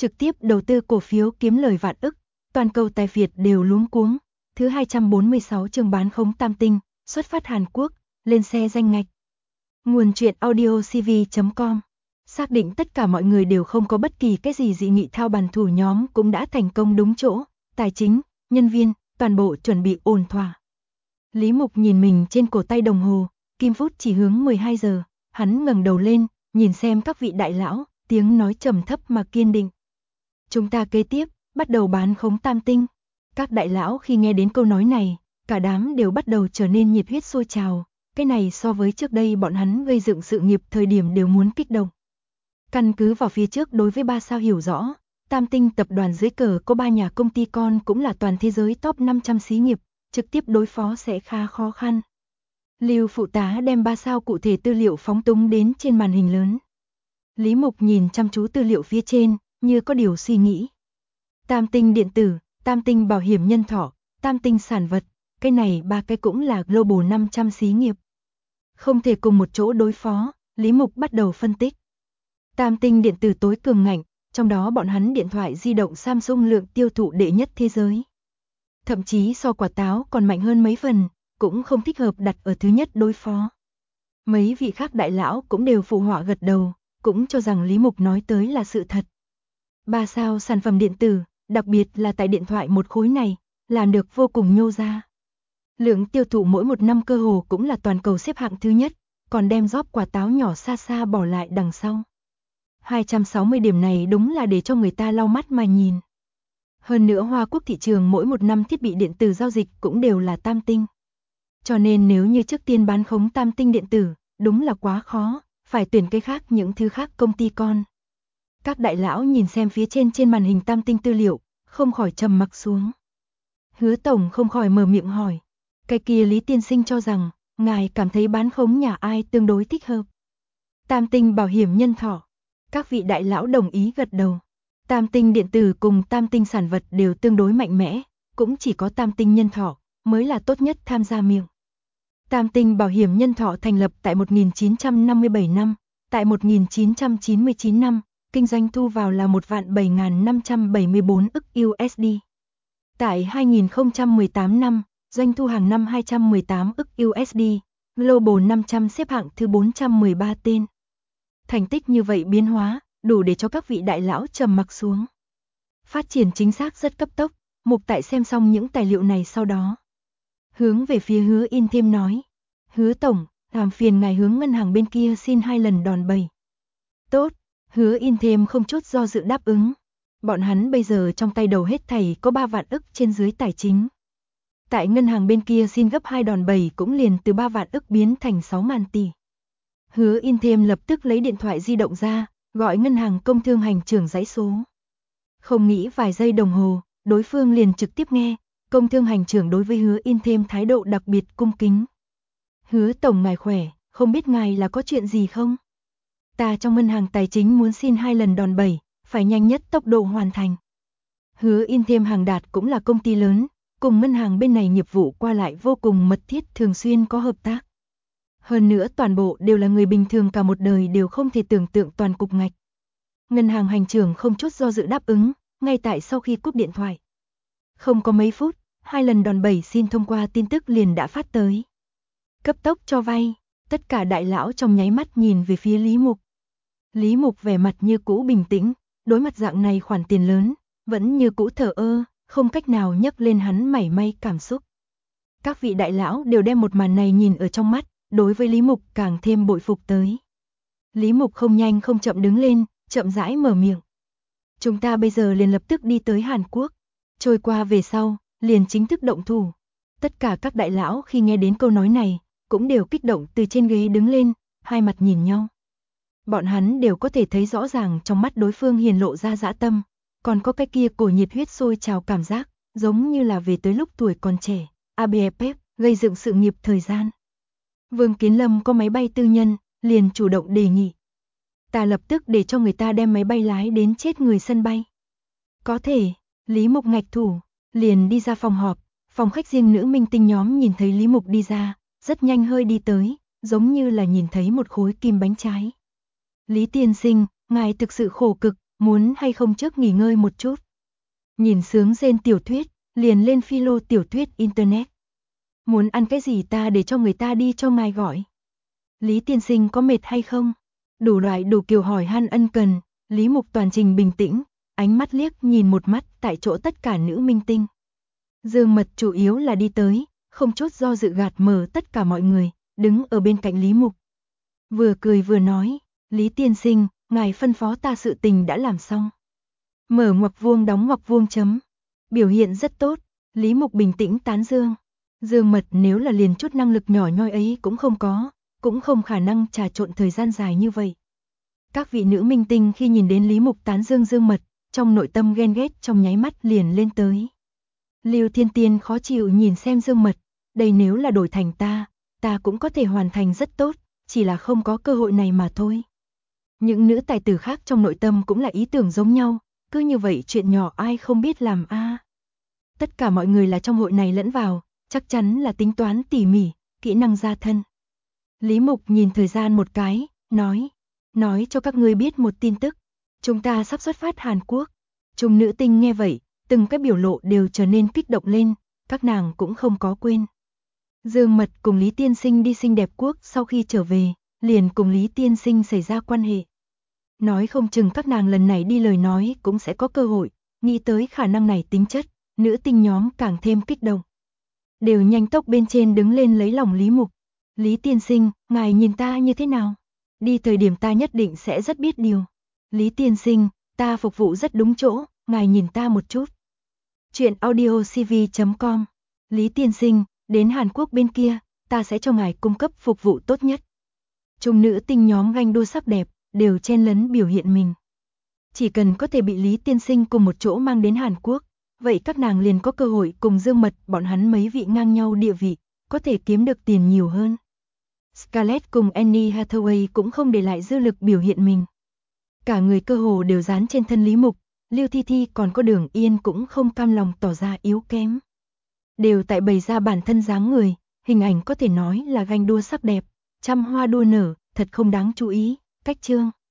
trực tiếp đầu tư cổ phiếu kiếm lời vạn ức, toàn cầu tài phiệt đều luống cuống. Thứ 246 chương bán khống Tam Tinh, xuất phát Hàn Quốc, lên xe danh ngạch. Nguồn truyện audio cv.com. Xác định tất cả mọi người đều không có bất kỳ cái gì dị nghị, thao bàn thủ nhóm cũng đã thành công đúng chỗ, tài chính, nhân viên, toàn bộ chuẩn bị ổn thỏa. Lý Mục nhìn mình trên cổ tay đồng hồ, kim phút chỉ hướng 12 giờ, hắn ngẩng đầu lên, nhìn xem các vị đại lão, tiếng nói trầm thấp mà kiên định. Chúng ta kế tiếp, bắt đầu bán khống Tam Tinh. Các đại lão khi nghe đến câu nói này, cả đám đều bắt đầu trở nên nhiệt huyết sôi trào, cái này so với trước đây bọn hắn gây dựng sự nghiệp thời điểm đều muốn kích động. Căn cứ vào phía trước đối với 3 sao hiểu rõ, Tam Tinh tập đoàn dưới cờ có 3 nhà công ty con cũng là toàn thế giới top 500 xí nghiệp, trực tiếp đối phó sẽ khá khó khăn. Lưu phụ tá đem 3 sao cụ thể tư liệu phóng túng đến trên màn hình lớn. Lý Mục nhìn chăm chú tư liệu phía trên, như có điều suy nghĩ. Tam Tinh điện tử, Tam Tinh bảo hiểm nhân thọ, Tam Tinh sản vật, cái này 3 cái cũng là global 500 xí nghiệp. Không thể cùng một chỗ đối phó, Lý Mục bắt đầu phân tích. Tam Tinh điện tử tối cường ngành, trong đó bọn hắn điện thoại di động Samsung lượng tiêu thụ đệ nhất thế giới. Thậm chí so quả táo còn mạnh hơn mấy phần, cũng không thích hợp đặt ở thứ nhất đối phó. Mấy vị khác đại lão cũng đều phụ họa gật đầu, cũng cho rằng Lý Mục nói tới là sự thật. 3 sao sản phẩm điện tử, đặc biệt là tại điện thoại một khối này, làm được vô cùng nhô ra. Lượng tiêu thụ mỗi một năm cơ hồ cũng là toàn cầu xếp hạng thứ nhất, còn đem Job quả táo nhỏ xa xa bỏ lại đằng sau. 260 điểm này đúng là để cho người ta lau mắt mà nhìn. Hơn nữa Hoa Quốc thị trường mỗi một năm thiết bị điện tử giao dịch cũng đều là Tam Tinh. Cho nên nếu như trước tiên bán khống Tam Tinh điện tử, đúng là quá khó, phải tuyển cái khác những thứ khác công ty con. Các đại lão nhìn xem phía trên màn hình Tam Tinh tư liệu, không khỏi trầm mặc xuống. Hứa tổng không khỏi mở miệng hỏi, cái kia Lý tiên sinh cho rằng, ngài cảm thấy bán khống nhà ai tương đối thích hợp? Tam Tinh bảo hiểm nhân thọ. Các vị đại lão đồng ý gật đầu. Tam Tinh điện tử cùng Tam Tinh sản vật đều tương đối mạnh mẽ, cũng chỉ có Tam Tinh nhân thọ mới là tốt nhất tham gia miệng. Tam Tinh bảo hiểm nhân thọ thành lập tại 1957 năm, tại 1999 năm, kinh doanh thu vào là 1.7574 ức USD. Tại 2018 năm, doanh thu hàng năm 218 ức USD, Global 500 xếp hạng thứ 413 tên. Thành tích như vậy biến hóa, đủ để cho các vị đại lão trầm mặc xuống. Phát triển chính xác rất cấp tốc, Mục tại xem xong những tài liệu này sau đó. Hướng về phía Hứa In thêm nói, Hứa tổng, làm phiền ngài hướng ngân hàng bên kia xin 2 lần đòn bẩy. Tốt, Hứa In thêm không chút do dự đáp ứng. Bọn hắn bây giờ trong tay đầu hết thảy có 3 vạn ức trên dưới tài chính. Tại ngân hàng bên kia xin gấp 2 đòn bẩy cũng liền từ 3 vạn ức biến thành 6.000 tỷ. Hứa In thêm lập tức lấy điện thoại di động ra, gọi ngân hàng công thương hành trưởng dãy số. Không nghĩ vài giây đồng hồ, đối phương liền trực tiếp nghe, công thương hành trưởng đối với Hứa In thêm thái độ đặc biệt cung kính. Hứa tổng ngài khỏe, không biết ngài là có chuyện gì không? Ta trong ngân hàng tài chính muốn xin 2 lần đòn bẩy, phải nhanh nhất tốc độ hoàn thành. Hứa In thêm hàng đạt cũng là công ty lớn, cùng ngân hàng bên này nghiệp vụ qua lại vô cùng mật thiết, thường xuyên có hợp tác. Hơn nữa toàn bộ đều là người bình thường cả một đời đều không thể tưởng tượng toàn cục ngạch. Ngân hàng hành trưởng không chút do dự đáp ứng, ngay tại sau khi cúp điện thoại. Không có mấy phút, 2 lần đòn bẩy xin thông qua tin tức liền đã phát tới. Cấp tốc cho vay, tất cả đại lão trong nháy mắt nhìn về phía Lý Mục. Lý Mục vẻ mặt như cũ bình tĩnh, đối mặt dạng này khoản tiền lớn, vẫn như cũ thờ ơ, không cách nào nhấc lên hắn mảy may cảm xúc. Các vị đại lão đều đem một màn này nhìn ở trong mắt, đối với Lý Mục càng thêm bội phục tới. Lý Mục không nhanh không chậm đứng lên, chậm rãi mở miệng. Chúng ta bây giờ liền lập tức đi tới Hàn Quốc. Trôi qua về sau, liền chính thức động thủ. Tất cả các đại lão khi nghe đến câu nói này, cũng đều kích động từ trên ghế đứng lên, hai mặt nhìn nhau. Bọn hắn đều có thể thấy rõ ràng trong mắt đối phương hiển lộ ra dã tâm, còn có cái kia cổ nhiệt huyết sôi trào cảm giác, giống như là về tới lúc tuổi còn trẻ, ABFF, gây dựng sự nghiệp thời gian. Vương Kiến Lâm có máy bay tư nhân, liền chủ động đề nghị. Ta lập tức để cho người ta đem máy bay lái đến chết người sân bay. Có thể, Lý Mục ngạch thủ, liền đi ra phòng họp, phòng khách riêng nữ minh tinh nhóm nhìn thấy Lý Mục đi ra, rất nhanh hơi đi tới, giống như là nhìn thấy một khối kim bánh trái. Lý tiên sinh, ngài thực sự khổ cực, muốn hay không trước nghỉ ngơi một chút. Nhìn sướng rên tiểu thuyết, liền lên philo tiểu thuyết internet. Muốn ăn cái gì ta để cho người ta đi cho ngài gọi. Lý tiên sinh có mệt hay không? Đủ loại đủ kiểu hỏi han ân cần, Lý Mục toàn trình bình tĩnh, ánh mắt liếc nhìn một mắt tại chỗ tất cả nữ minh tinh. Dương Mật chủ yếu là đi tới, không chút do dự gạt mở tất cả mọi người, đứng ở bên cạnh Lý Mục. Vừa cười vừa nói, Lý tiên sinh, ngài phân phó ta sự tình đã làm xong. Mở ngoặc vuông đóng ngoặc vuông chấm. Biểu hiện rất tốt, Lý Mục bình tĩnh tán dương. Dương Mật nếu là liền chút năng lực nhỏ nhoi ấy cũng không có, cũng không khả năng trà trộn thời gian dài như vậy. Các vị nữ minh tinh khi nhìn đến Lý Mục tán dương Dương Mật, trong nội tâm ghen ghét trong nháy mắt liền lên tới. Lưu Thiên Tiên khó chịu nhìn xem Dương Mật, đây nếu là đổi thành ta cũng có thể hoàn thành rất tốt, chỉ là không có cơ hội này mà thôi. Những nữ tài tử khác trong nội tâm cũng là ý tưởng giống nhau, cứ như vậy chuyện nhỏ ai không biết làm a. Tất cả mọi người là trong hội này lẫn vào, chắc chắn là tính toán tỉ mỉ, kỹ năng gia thân. Lý Mục nhìn thời gian một cái, nói cho các ngươi biết một tin tức, chúng ta sắp xuất phát Hàn Quốc. Chúng nữ tinh nghe vậy, từng cái biểu lộ đều trở nên kích động lên, các nàng cũng không có quên. Dương Mật cùng Lý Tiên Sinh đi xinh đẹp quốc sau khi trở về, liền cùng Lý Tiên Sinh xảy ra quan hệ. Nói không chừng các nàng lần này đi lời nói cũng sẽ có cơ hội, nghĩ tới khả năng này tính chất, nữ tinh nhóm càng thêm kích động. Đều nhanh tốc bên trên đứng lên lấy lòng Lý Mục. Lý tiên sinh, ngài nhìn ta như thế nào? Đi thời điểm ta nhất định sẽ rất biết điều. Lý tiên sinh, ta phục vụ rất đúng chỗ, ngài nhìn ta một chút. Chuyện audiocv.com. Lý tiên sinh, đến Hàn Quốc bên kia, ta sẽ cho ngài cung cấp phục vụ tốt nhất. Trung nữ tinh nhóm ganh đua sắc đẹp, đều chen lấn biểu hiện mình. Chỉ cần có thể bị Lý tiên sinh cùng một chỗ mang đến Hàn Quốc, vậy các nàng liền có cơ hội cùng Dương Mật bọn hắn mấy vị ngang nhau địa vị, có thể kiếm được tiền nhiều hơn. Scarlett cùng Annie Hathaway cũng không để lại dư lực biểu hiện mình. Cả người cơ hồ đều dán trên thân Lý Mục, Lưu Thi Thi còn có Đường Yên cũng không cam lòng tỏ ra yếu kém. Đều tại bày ra bản thân dáng người, hình ảnh có thể nói là ganh đua sắc đẹp, trăm hoa đua nở, thật không đáng chú ý. Cách chương